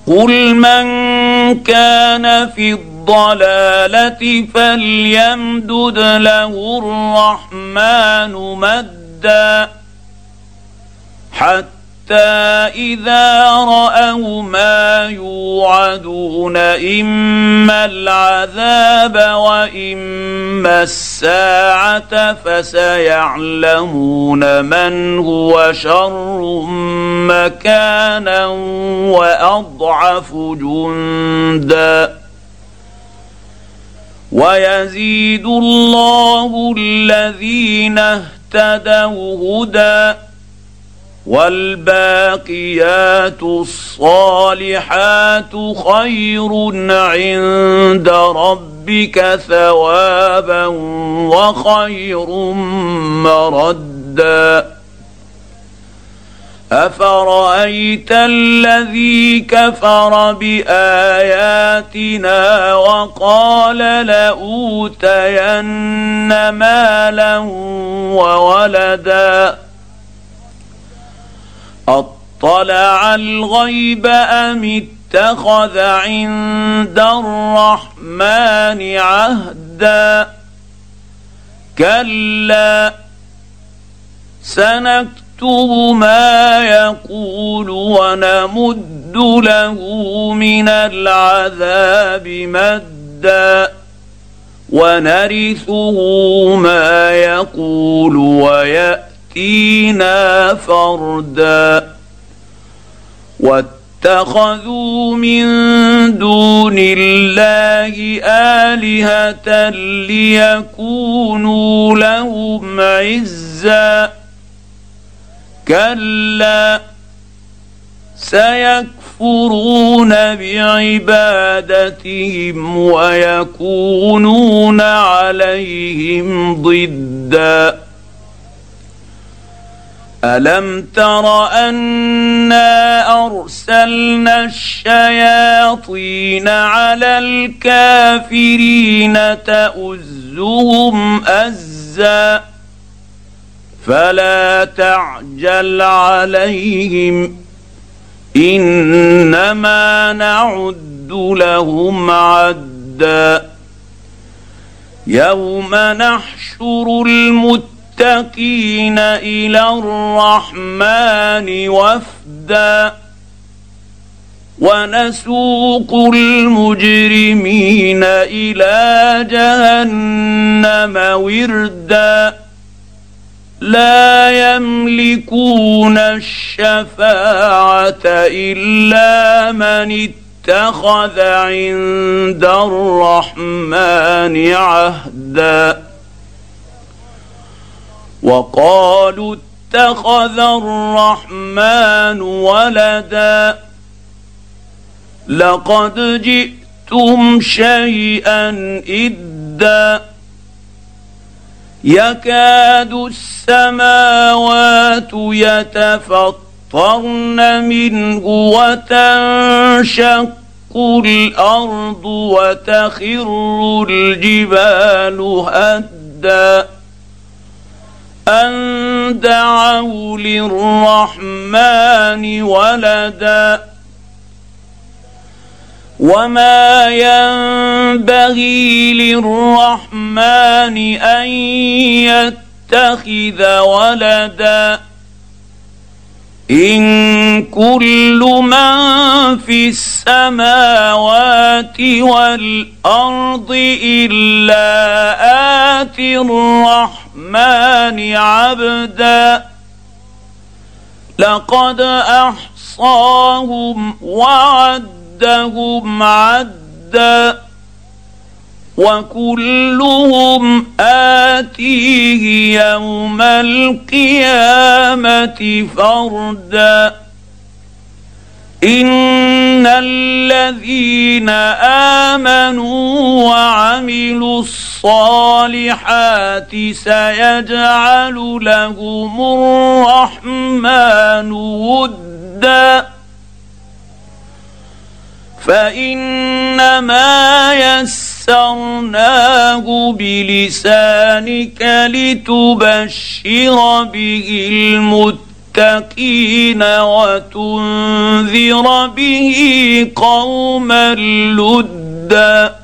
قل من كان في الضلاله فليمدد له الرحمن مدا حتى إذا رأوا ما يوعدون إما العذاب وإما الساعة فسيعلمون من هو شر مكانا وأضعف جندا ويزيد الله الذين اهتدوا هدى والباقيات الصالحات خير عند ربك ثوابا وخير مردا أفرأيت الذي كفر بآياتنا وقال لأوتين مالا وولدا أطلع الغيب أم اتخذ عند الرحمن عهدا كلا سنكتب ما يقول ونمد له من العذاب مدا ونرثه ما يقول ويأتينا فردا واتخذوا من دون الله آلهة ليكونوا لهم عزا كلا سيكفرون بعبادتهم ويكونون عليهم ضدا ألم تر أنا أرسلنا الشياطين على الكافرين تؤزهم أزا فلا تعجل عليهم إنما نعد لهم عدا يوم نحشر المتقين إلى الرحمن وفدا ونسوق المجرمين إلى جهنم وردا لا يملكون الشفاعة إلا من اتخذ عند الرحمن عهدا وقالوا اتخذ الرحمن ولدا لقد جئتم شيئا إدا يكاد السماوات يتفطرن منه وتنشق الأرض وتخر الجبال هدا أن دعوا للرحمن ولدا وما ينبغي للرحمن أن يتخذ ولدا إن كل من في السماوات والأرض إلا آتي الرحمن عبدا لقد أحصاهم وعدهم عدا وكلهم آتيه يوم القيامة فردا إن الذين آمنوا وعملوا الصالحات سيجعل لهم الرحمن ودا فإنما يسرناه بلسانك لتبشر به للمتقين وتنذر به قوما لدا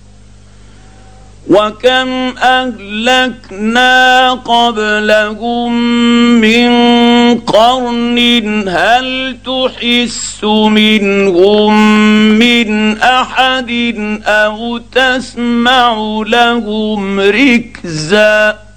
وكم اهلكنا قبلهم من قرن هل تحس منهم من احد او تسمع لهم ركزا